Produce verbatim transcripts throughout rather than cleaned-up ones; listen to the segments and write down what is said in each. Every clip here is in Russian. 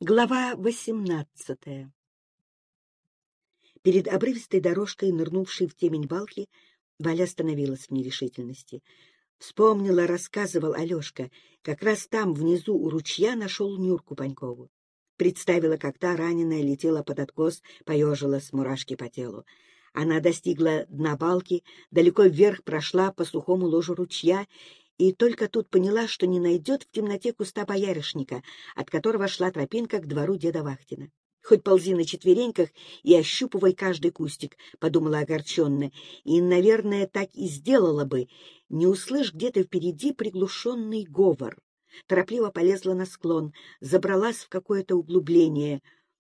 Глава восемнадцатая. Перед обрывистой дорожкой, нырнувшей в темень балки, Валя остановилась в нерешительности. Вспомнила, рассказывал Алешка, как раз там, внизу у ручья, нашел Нюрку Панькову. Представила, как та раненая летела под откос, поежилась, мурашки по телу. Она достигла дна балки, далеко вверх прошла по сухому ложу ручья и только тут поняла, что не найдет в темноте куста боярышника, от которого шла тропинка к двору деда Вахтина. «Хоть ползи на четвереньках и ощупывай каждый кустик», — подумала огорченно, и, наверное, так и сделала бы, не услышь где-то впереди приглушенный говор. Торопливо полезла на склон, забралась в какое-то углубление.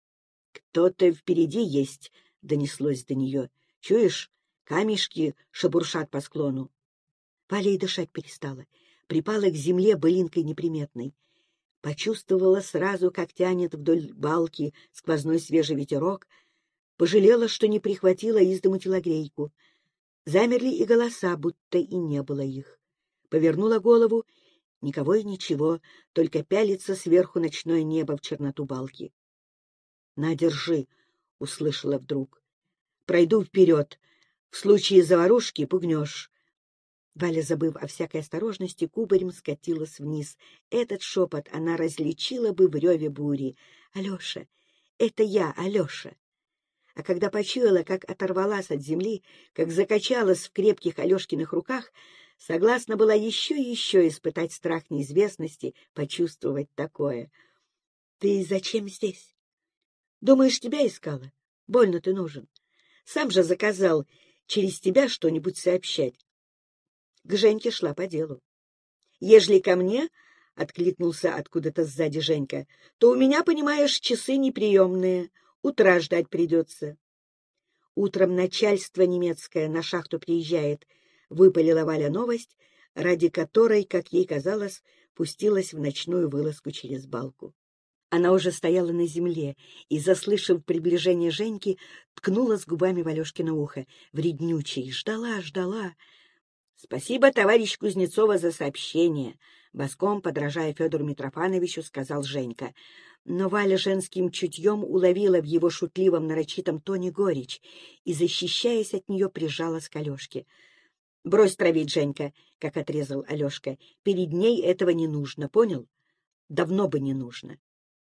«Кто-то впереди есть», — донеслось до нее. «Чуешь, камешки шебуршат по склону». Валя и дышать перестала, припала к земле былинкой неприметной. Почувствовала сразу, как тянет вдоль балки сквозной свежий ветерок, пожалела, что не прихватила из дому телогрейку. Замерли и голоса, будто и не было их. Повернула голову, никого и ничего, только пялится сверху ночное небо в черноту балки. — На, держи, — услышала вдруг. — Пройду вперед. В случае заварушки пугнешь. Валя, забыв о всякой осторожности, кубарем скатилась вниз. Этот шепот она различила бы в реве бури. «Алеша! Это я, Алеша!» А когда почуяла, как оторвалась от земли, как закачалась в крепких Алешкиных руках, согласна была еще и еще испытать страх неизвестности, почувствовать такое. «Ты зачем здесь? Думаешь, тебя искала? Больно ты нужен. Сам же заказал через тебя что-нибудь сообщать». К Женьке шла по делу. — Ежели ко мне, — откликнулся откуда-то сзади Женька, — то у меня, понимаешь, часы неприемные, утра ждать придется. Утром начальство немецкое на шахту приезжает, — выпалила Валя новость, ради которой, как ей казалось, пустилась в ночную вылазку через балку. Она уже стояла на земле и, заслышав приближение Женьки, ткнулась губами в Алешкино ухо, вреднючей, ждала, ждала. — Спасибо, товарищ Кузнецова, за сообщение, — боском, подражая Федору Митрофановичу, сказал Женька. Но Валя женским чутьем уловила в его шутливом нарочитом тоне горечь и, защищаясь от нее, прижалась к Алешке. — Брось травить, Женька, — как отрезал Алешка. — Перед ней этого не нужно, понял? Давно бы не нужно.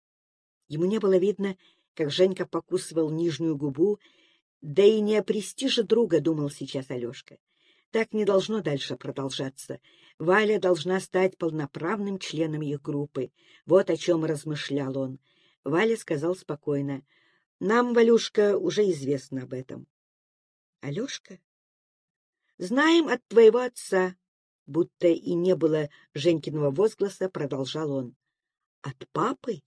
Ему не было видно, как Женька покусывал нижнюю губу, да и не о престиже друга думал сейчас Алешка. Так не должно дальше продолжаться. Валя должна стать полноправным членом их группы. Вот о чем размышлял он. Валя сказал спокойно. — Нам, Валюшка, уже известно об этом. — Алешка? — Знаем от твоего отца. Будто и не было Женькиного возгласа, продолжал он. — От папы?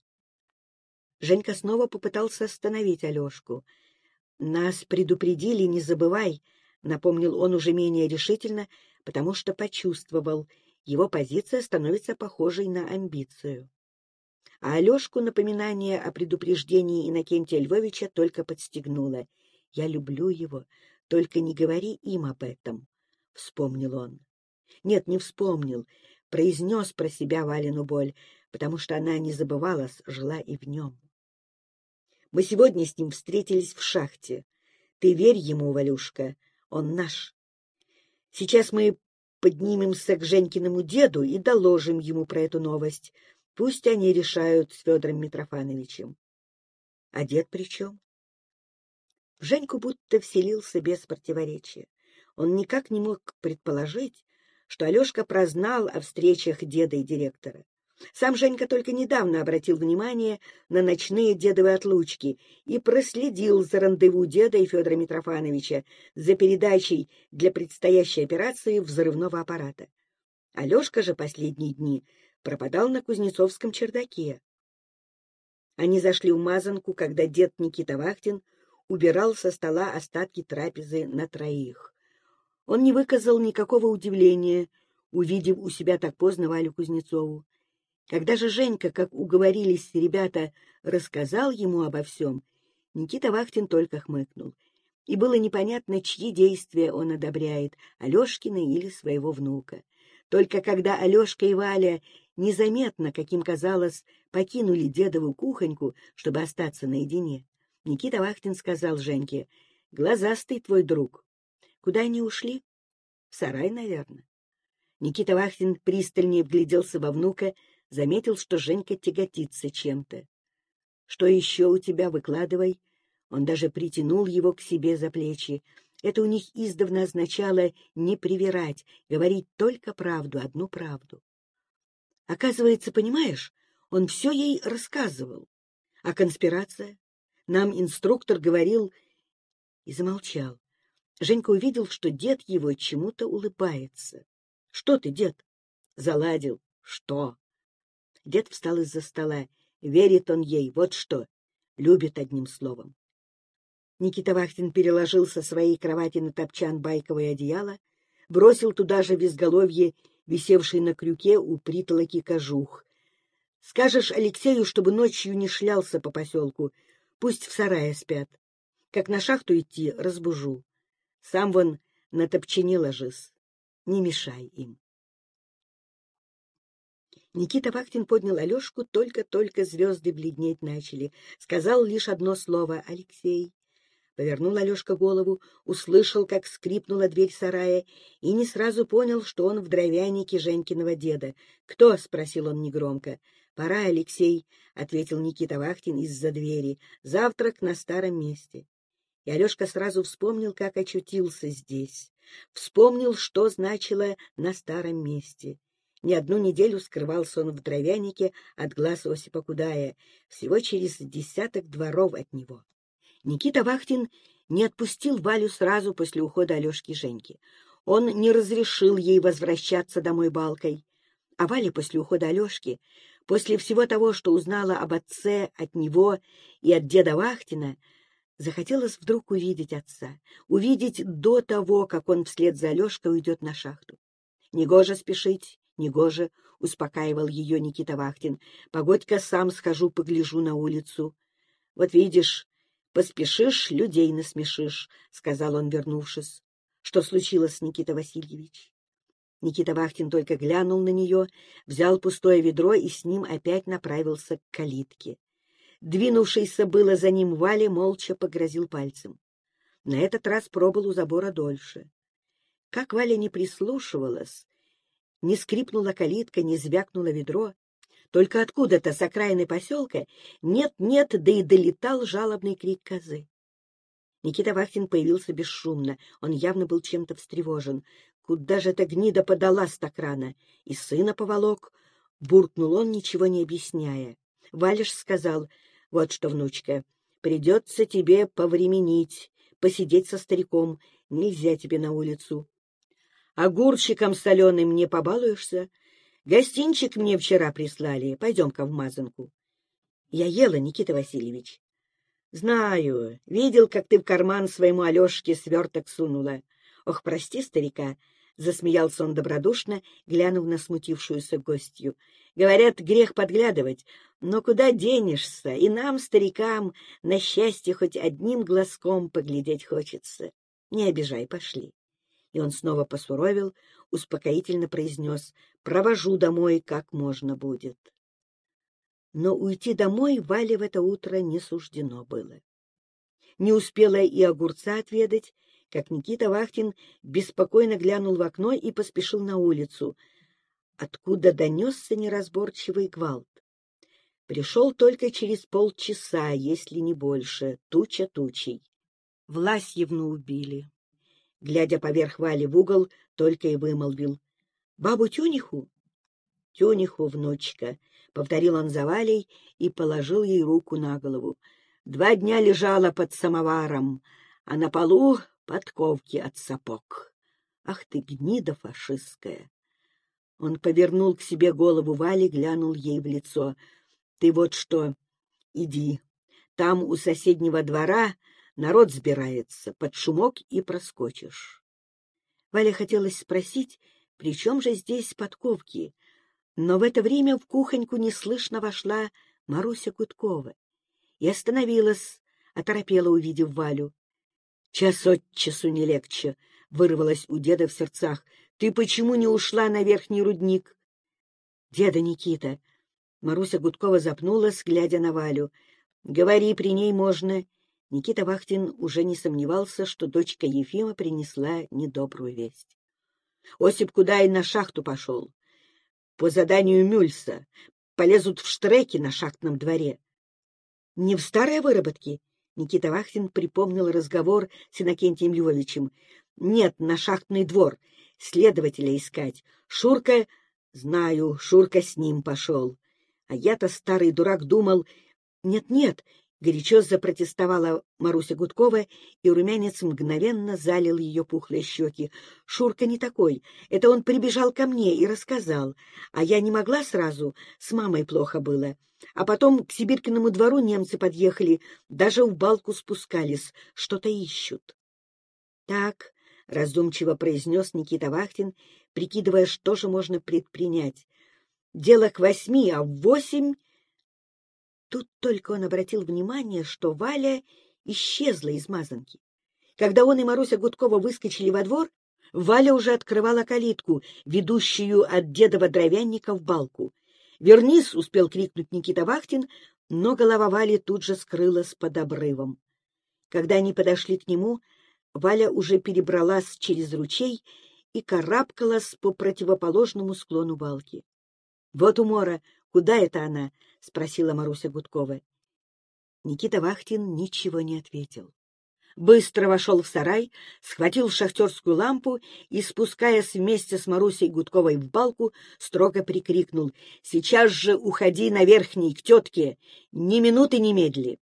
Женька снова попытался остановить Алешку. — Нас предупредили, не забывай, — напомнил он уже менее решительно, потому что почувствовал, его позиция становится похожей на амбицию. А Алешку напоминание о предупреждении Иннокентия Львовича только подстегнуло. «Я люблю его, только не говори им об этом», — вспомнил он. Нет, не вспомнил, произнес про себя Валину боль, потому что она не забывалась, жила и в нем. «Мы сегодня с ним встретились в шахте. Ты верь ему, Валюшка, он наш. Сейчас мы поднимемся к Женькиному деду и доложим ему про эту новость. Пусть они решают с Федором Митрофановичем». — А дед при чем? В Женьку будто вселился без противоречия. Он никак не мог предположить, что Алешка прознал о встречах деда и директора. Сам Женька только недавно обратил внимание на ночные дедовы отлучки и проследил за рандеву деда и Федора Митрофановича, за передачей для предстоящей операции взрывного аппарата. Алешка же последние дни пропадал на Кузнецовском чердаке. Они зашли в Мазанку, когда дед Никита Вахтин убирал со стола остатки трапезы на троих. Он не выказал никакого удивления, увидев у себя так поздно Валю Кузнецову. Когда же Женька, как уговорились ребята, рассказал ему обо всем, Никита Вахтин только хмыкнул. И было непонятно, чьи действия он одобряет, Алешкины или своего внука. Только когда Алешка и Валя незаметно, каким казалось, покинули дедову кухоньку, чтобы остаться наедине, Никита Вахтин сказал Женьке: «Глазастый твой друг. Куда они ушли? В сарай, наверное». Никита Вахтин пристальнее вгляделся во внука, заметил, что Женька тяготится чем-то. «Что еще у тебя? Выкладывай». Он даже притянул его к себе за плечи. Это у них издавна означало не привирать, говорить только правду, одну правду. Оказывается, понимаешь, он все ей рассказывал. А конспирация? Нам инструктор говорил... И замолчал. Женька увидел, что дед его чему-то улыбается. — Что ты, дед? — Заладил. — Что? Дед встал из-за стола. Верит он ей, вот что. Любит, одним словом. Никита Вахтин переложил со своей кровати на топчан байковое одеяло, бросил туда же в изголовье висевший на крюке у притолоки кожух. — Скажешь Алексею, чтобы ночью не шлялся по поселку, пусть в сарае спят. Как на шахту идти, разбужу. Сам вон на топчине ложись. Не мешай им. Никита Вахтин поднял Алешку, только-только звезды бледнеть начали. Сказал лишь одно слово: «Алексей». Повернул Алешка голову, услышал, как скрипнула дверь сарая, и не сразу понял, что он в дровянике Женькиного деда. «Кто?» — спросил он негромко. «Пора, Алексей», — ответил Никита Вахтин из-за двери. «Завтрак на старом месте». И Алешка сразу вспомнил, как очутился здесь. Вспомнил, что значило «на старом месте». Не одну неделю скрывался он в дровянике от глаз Осипа Кудая, всего через десяток дворов от него. Никита Вахтин не отпустил Валю сразу после ухода Алешки и Женьки. Он не разрешил ей возвращаться домой балкой. А Валя после ухода Алешки, после всего того, что узнала об отце от него и от деда Вахтина, захотелось вдруг увидеть отца, увидеть до того, как он вслед за Алешкой уйдет на шахту. «Негоже спешить, негоже», — успокаивал ее Никита Вахтин. «Погодь-ка, сам схожу, погляжу на улицу». «Вот видишь, поспешишь, людей насмешишь», — сказал он, вернувшись. «Что случилось, Никита Васильевич?» Никита Вахтин только глянул на нее, взял пустое ведро и с ним опять направился к калитке. Двинувшийся было за ним Валя молча погрозил пальцем. На этот раз пробыл у забора дольше. Как Валя не прислушивалась, не скрипнула калитка, не звякнуло ведро, только откуда-то с окраины поселка нет-нет, да и долетал жалобный крик козы. Никита Вахтин появился бесшумно, он явно был чем-то встревожен. «Куда же эта гнида подалась так рано? И сына поволок?» — буркнул он, ничего не объясняя. Валиш сказал: «Вот что, внучка, придется тебе повременить, посидеть со стариком, нельзя тебе на улицу. Огурчиком соленым не побалуешься? Гостинчик мне вчера прислали, пойдем-ка в мазанку». «Я ела, Никита Васильевич». «Знаю, видел, как ты в карман своему Алешке сверток сунула. Ох, прости старика», — засмеялся он добродушно, глянув на смутившуюся гостью. «Говорят, грех подглядывать, но куда денешься, и нам, старикам, на счастье хоть одним глазком поглядеть хочется. Не обижай, пошли». И он снова посуровил, успокоительно произнес: «Провожу домой, как можно будет». Но уйти домой Вале в это утро не суждено было. Не успела и огурца отведать, как Никита Вахтин беспокойно глянул в окно и поспешил на улицу, откуда донесся неразборчивый гвалт. Пришел только через полчаса, если не больше, туча тучей. Власьевну убили. Глядя поверх Вали в угол, только и вымолвил: «Бабу Тюниху?» «Тюниху, внучка», — повторил он за Валей и положил ей руку на голову. «Два дня лежала под самоваром, а на полу подковки от сапог. Ах ты, гнида фашистская!» Он повернул к себе голову Вали, глянул ей в лицо. «Ты вот что, иди, там у соседнего двора народ сбирается, под шумок и проскочишь». Валя хотелось спросить, при чем же здесь подковки, но в это время в кухоньку неслышно вошла Маруся Гудкова и остановилась, оторопела, увидев Валю. «Час от часу не легче», — вырвалось у деда в сердцах. «Ты почему не ушла на верхний рудник?» Деда Никита. Маруся Гудкова запнулась, глядя на Валю. Говори, при ней можно. Никита Вахтин уже не сомневался, что дочка Ефима принесла недобрую весть. Осип Кудай на шахту пошел. По заданию Мюльса. Полезут в штреки на шахтном дворе. Не в старые выработки? Никита Вахтин припомнил разговор с Иннокентием Львовичем. Нет, на шахтный двор. Следователя искать. Шурка... Знаю, Шурка с ним пошел. А я-то, старый дурак, думал... Нет-нет, горячо запротестовала Маруся Гудкова, и румянец мгновенно залил ее пухлые щеки. Шурка не такой. Это он прибежал ко мне и рассказал. А я не могла сразу, с мамой плохо было. А потом к Сибирькиному двору немцы подъехали, даже в балку спускались, что-то ищут. — Так, — раздумчиво произнес Никита Вахтин, прикидывая, что же можно предпринять. — Дело к восьми, а в восемь... Тут только он обратил внимание, что Валя исчезла из мазанки. Когда он и Маруся Гудкова выскочили во двор, Валя уже открывала калитку, ведущую от дедова дровянника в балку. «Вернись!» — успел крикнуть Никита Вахтин, но голова Вали тут же скрылась под обрывом. Когда они подошли к нему, Валя уже перебралась через ручей и карабкалась по противоположному склону балки. — Вот умора! Куда это она? — спросила Маруся Гудкова. Никита Вахтин ничего не ответил. Быстро вошел в сарай, схватил шахтерскую лампу и, спускаясь вместе с Марусей Гудковой в балку, строго прикрикнул: — Сейчас же уходи на верхний, к тетке! Ни минуты не медли!